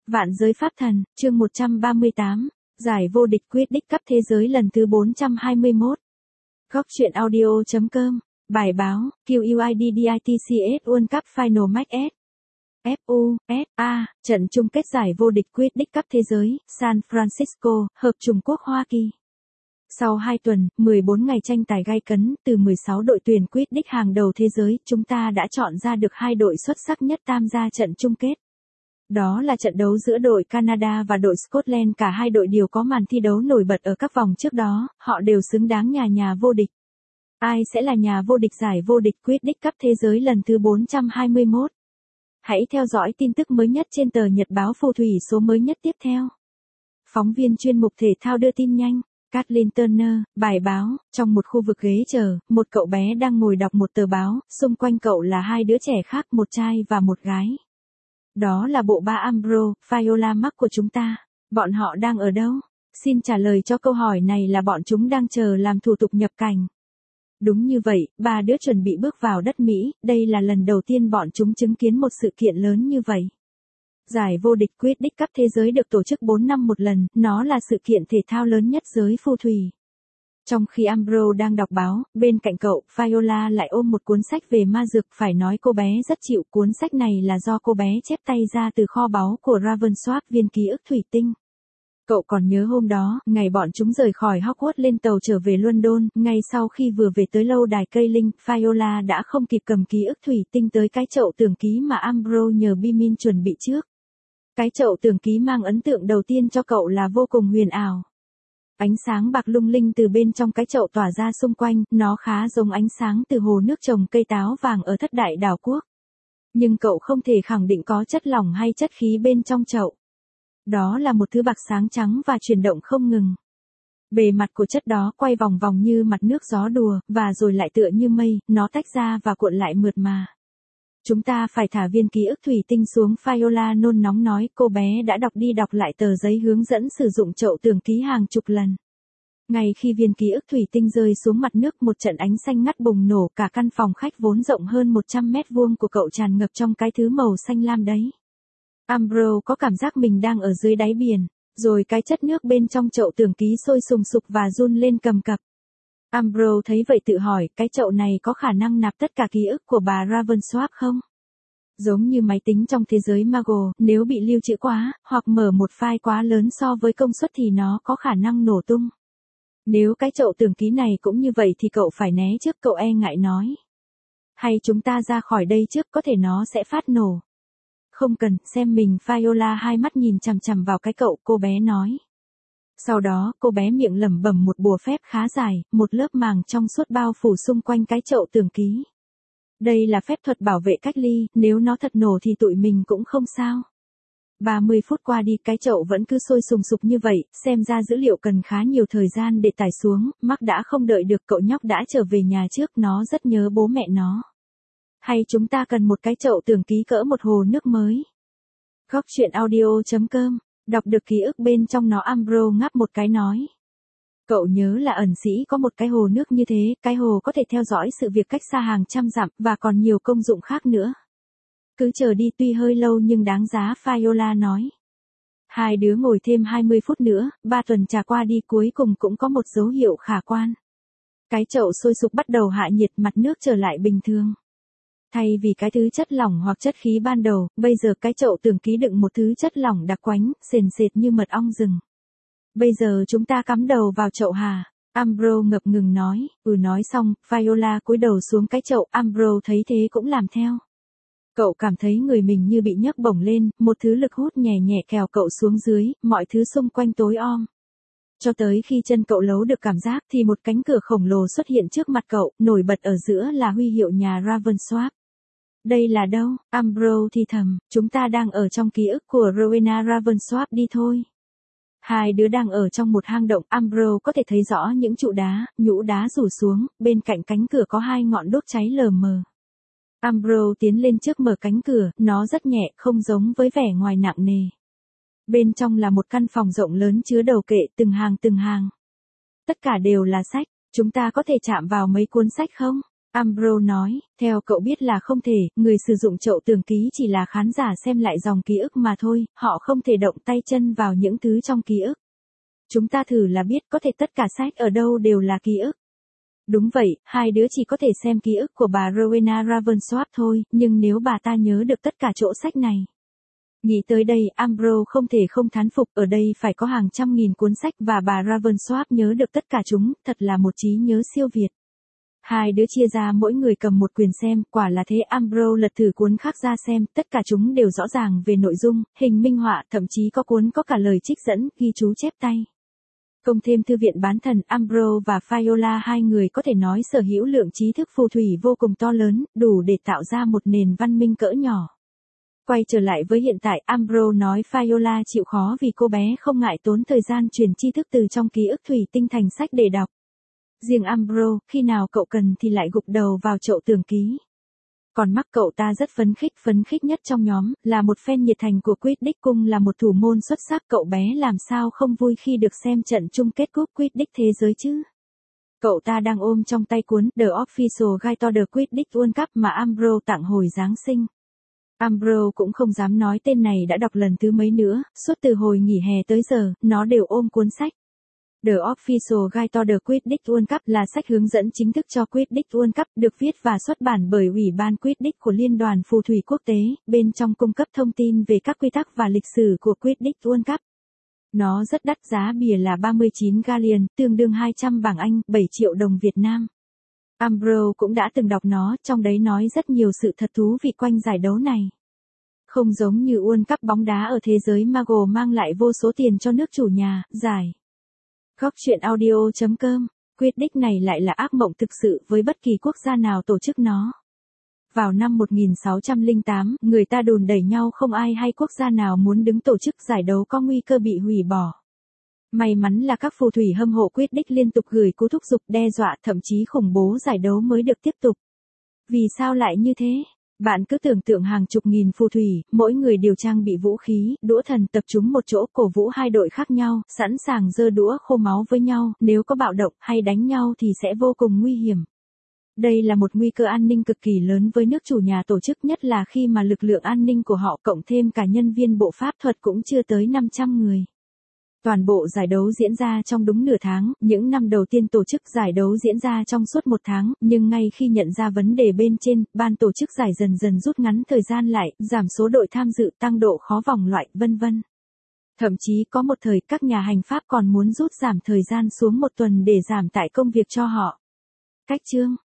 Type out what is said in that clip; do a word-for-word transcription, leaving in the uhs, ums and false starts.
Vạn giới pháp thần, chương một trăm ba mươi tám, giải vô địch quyết đích cấp thế giới lần thứ bốn trăm hai mươi mốt. Góc truyện audio.com, bài báo, quy i đê đê i tê xê ét World Cup Final Match S. ép u ét a, trận chung kết giải vô địch quyết đích cấp thế giới, San Francisco, Hợp Trung Quốc Hoa Kỳ. Sau hai tuần, mười bốn ngày tranh tài gay cấn, từ mười sáu đội tuyển quyết đích hàng đầu thế giới, chúng ta đã chọn ra được hai đội xuất sắc nhất tham gia trận chung kết. Đó là trận đấu giữa đội Canada và đội Scotland, cả hai đội đều có màn thi đấu nổi bật ở các vòng trước đó, họ đều xứng đáng nhà nhà vô địch. Ai sẽ là nhà vô địch giải vô địch quyết đích cấp thế giới lần thứ bốn trăm hai mươi mốt? Hãy theo dõi tin tức mới nhất trên tờ Nhật báo Phù thủy số mới nhất tiếp theo. Phóng viên chuyên mục thể thao đưa tin nhanh. Kathleen Turner, bài báo, trong một khu vực ghế chờ, một cậu bé đang ngồi đọc một tờ báo, xung quanh cậu là hai đứa trẻ khác, một trai và một gái. Đó là bộ ba Umbro, Viola Max của chúng ta. Bọn họ đang ở đâu? Xin trả lời cho câu hỏi này là bọn chúng đang chờ làm thủ tục nhập cảnh. Đúng như vậy, ba đứa chuẩn bị bước vào đất Mỹ, đây là lần đầu tiên bọn chúng chứng kiến một sự kiện lớn như vậy. Giải vô địch quyết đích cấp thế giới được tổ chức bốn năm một lần, nó là sự kiện thể thao lớn nhất giới phù thủy. Trong khi Umbro đang đọc báo, bên cạnh cậu, Viola lại ôm một cuốn sách về ma dược, phải nói cô bé rất chịu, cuốn sách này là do cô bé chép tay ra từ kho báu của Ravensworth, viên ký ức thủy tinh. Cậu còn nhớ hôm đó, ngày bọn chúng rời khỏi Hogwarts lên tàu trở về London, ngay sau khi vừa về tới lâu đài cây linh, Viola đã không kịp cầm ký ức thủy tinh tới cái chậu tường ký mà Umbro nhờ Bimin chuẩn bị trước. Cái chậu tường ký mang ấn tượng đầu tiên cho cậu là vô cùng huyền ảo. Ánh sáng bạc lung linh từ bên trong cái chậu tỏa ra xung quanh, nó khá giống ánh sáng từ hồ nước trồng cây táo vàng ở thất đại đảo quốc. Nhưng cậu không thể khẳng định có chất lỏng hay chất khí bên trong chậu. Đó là một thứ bạc sáng trắng và chuyển động không ngừng. Bề mặt của chất đó quay vòng vòng như mặt nước gió đùa, và rồi lại tựa như mây, nó tách ra và cuộn lại mượt mà. Chúng ta phải thả viên ký ức thủy tinh xuống, Viola nôn nóng nói, cô bé đã đọc đi đọc lại tờ giấy hướng dẫn sử dụng chậu tường ký hàng chục lần. Ngay khi viên ký ức thủy tinh rơi xuống mặt nước, một trận ánh xanh ngắt bùng nổ, cả căn phòng khách vốn rộng hơn một trăm mét vuông của cậu tràn ngập trong cái thứ màu xanh lam đấy. Umbro có cảm giác mình đang ở dưới đáy biển, rồi cái chất nước bên trong chậu tường ký sôi sùng sục và run lên cầm cập. Umbro thấy vậy tự hỏi, cái chậu này có khả năng nạp tất cả ký ức của bà Ravensworth không? Giống như máy tính trong thế giới Mago, nếu bị lưu trữ quá, hoặc mở một file quá lớn so với công suất thì nó có khả năng nổ tung. Nếu cái chậu tường ký này cũng như vậy thì cậu phải né trước, cậu e ngại nói. Hay chúng ta ra khỏi đây trước, có thể nó sẽ phát nổ. Không cần, xem mình, Viola hai mắt nhìn chằm chằm vào cái cậu, cô bé nói. Sau đó, cô bé miệng lẩm bẩm một bùa phép khá dài, một lớp màng trong suốt bao phủ xung quanh cái chậu tường ký. Đây là phép thuật bảo vệ cách ly, nếu nó thật nổ thì tụi mình cũng không sao. ba mươi phút qua đi, cái chậu vẫn cứ sôi sùng sục như vậy, xem ra dữ liệu cần khá nhiều thời gian để tải xuống, Mark đã không đợi được, cậu nhóc đã trở về nhà trước, nó rất nhớ bố mẹ nó. Hay chúng ta cần một cái chậu tường ký cỡ một hồ nước mới. Góc truyện audio.com, đọc được ký ức bên trong nó, Umbro ngáp một cái nói. Cậu nhớ là ẩn sĩ có một cái hồ nước như thế, cái hồ có thể theo dõi sự việc cách xa hàng trăm dặm, và còn nhiều công dụng khác nữa. Cứ chờ đi, tuy hơi lâu nhưng đáng giá, Viola nói. Hai đứa ngồi thêm hai mươi phút nữa, ba tuần trà qua đi, cuối cùng cũng có một dấu hiệu khả quan. Cái chậu sôi sục bắt đầu hạ nhiệt, mặt nước trở lại bình thường. Thay vì cái thứ chất lỏng hoặc chất khí ban đầu, bây giờ cái chậu tường ký đựng một thứ chất lỏng đặc quánh, sền sệt như mật ong rừng. Bây giờ chúng ta cắm đầu vào chậu hà, Umbro ngập ngừng nói. Ừ, nói xong, Viola cúi đầu xuống cái chậu, Umbro thấy thế cũng làm theo. Cậu cảm thấy người mình như bị nhấc bổng lên, một thứ lực hút nhẹ nhẹ kéo cậu xuống dưới, mọi thứ xung quanh tối om. Cho tới khi chân cậu lấu được cảm giác thì một cánh cửa khổng lồ xuất hiện trước mặt cậu, nổi bật ở giữa là huy hiệu nhà Ravensworth. Đây là đâu? Umbro thì thầm, chúng ta đang ở trong ký ức của Rowena Ravensworth, đi thôi. Hai đứa đang ở trong một hang động, Umbro có thể thấy rõ những trụ đá, nhũ đá rủ xuống, bên cạnh cánh cửa có hai ngọn đốt cháy lờ mờ. Umbro tiến lên trước mở cánh cửa, nó rất nhẹ, không giống với vẻ ngoài nặng nề. Bên trong là một căn phòng rộng lớn chứa đầu kệ, từng hàng từng hàng. Tất cả đều là sách, chúng ta có thể chạm vào mấy cuốn sách không? Ambrose nói, theo cậu biết là không thể, người sử dụng chậu tường ký chỉ là khán giả xem lại dòng ký ức mà thôi, họ không thể động tay chân vào những thứ trong ký ức. Chúng ta thử là biết có thể tất cả sách ở đâu đều là ký ức. Đúng vậy, hai đứa chỉ có thể xem ký ức của bà Rowena Ravensworth thôi, nhưng nếu bà ta nhớ được tất cả chỗ sách này. Nghĩ tới đây, Ambrose không thể không thán phục, ở đây phải có hàng trăm nghìn cuốn sách và bà Ravensworth nhớ được tất cả chúng, thật là một trí nhớ siêu việt. Hai đứa chia ra mỗi người cầm một quyển xem, quả là thế. Ambrose lật thử cuốn khác ra xem, tất cả chúng đều rõ ràng về nội dung, hình minh họa, thậm chí có cuốn có cả lời trích dẫn, ghi chú chép tay. Công thêm thư viện bán thần, Ambrose và Viola hai người có thể nói sở hữu lượng trí thức phù thủy vô cùng to lớn, đủ để tạo ra một nền văn minh cỡ nhỏ. Quay trở lại với hiện tại, Ambrose nói Viola chịu khó vì cô bé không ngại tốn thời gian truyền tri thức từ trong ký ức thủy tinh thành sách để đọc. Riêng Ambrose, khi nào cậu cần thì lại gục đầu vào chậu tường ký. Còn mắc cậu ta rất phấn khích, phấn khích nhất trong nhóm, là một fan nhiệt thành của Quidditch cung là một thủ môn xuất sắc, cậu bé làm sao không vui khi được xem trận chung kết cúp Quidditch thế giới chứ. Cậu ta đang ôm trong tay cuốn The Official Guide to the Quidditch World Cup mà Ambrose tặng hồi Giáng sinh. Ambrose cũng không dám nói tên này đã đọc lần thứ mấy nữa, suốt từ hồi nghỉ hè tới giờ, nó đều ôm cuốn sách. The Official Guide to the Quidditch World Cup là sách hướng dẫn chính thức cho Quidditch World Cup, được viết và xuất bản bởi Ủy ban Quidditch của Liên đoàn Phù thủy Quốc tế, bên trong cung cấp thông tin về các quy tắc và lịch sử của Quidditch World Cup. Nó rất đắt, giá bìa là ba mươi chín galleon, tương đương hai trăm bảng Anh, bảy triệu đồng Việt Nam. Ambrose cũng đã từng đọc nó, trong đấy nói rất nhiều sự thật thú vị quanh giải đấu này. Không giống như World Cup bóng đá ở thế giới Mago mang lại vô số tiền cho nước chủ nhà, giải. Góc truyện audio chấm com, Quidditch này lại là ác mộng thực sự với bất kỳ quốc gia nào tổ chức nó. Vào năm một nghìn sáu trăm lẻ tám, người ta đùn đẩy nhau không ai hay quốc gia nào muốn đứng tổ chức giải đấu có nguy cơ bị hủy bỏ. May mắn là các phù thủy hâm mộ Quidditch liên tục gửi cú thúc giục, đe dọa, thậm chí khủng bố giải đấu mới được tiếp tục. Vì sao lại như thế? Bạn cứ tưởng tượng hàng chục nghìn phù thủy, mỗi người đều trang bị vũ khí, đũa thần tập trung một chỗ, cổ vũ hai đội khác nhau, sẵn sàng giơ đũa khô máu với nhau, nếu có bạo động hay đánh nhau thì sẽ vô cùng nguy hiểm. Đây là một nguy cơ an ninh cực kỳ lớn với nước chủ nhà tổ chức, nhất là khi mà lực lượng an ninh của họ cộng thêm cả nhân viên bộ pháp thuật cũng chưa tới năm trăm người. Toàn bộ giải đấu diễn ra trong đúng nửa tháng, những năm đầu tiên tổ chức giải đấu diễn ra trong suốt một tháng, nhưng ngay khi nhận ra vấn đề bên trên, ban tổ chức giải dần dần rút ngắn thời gian lại, giảm số đội tham dự, tăng độ khó vòng loại, vân vân. Thậm chí có một thời các nhà hành pháp còn muốn rút giảm thời gian xuống một tuần để giảm tải công việc cho họ. Cách chương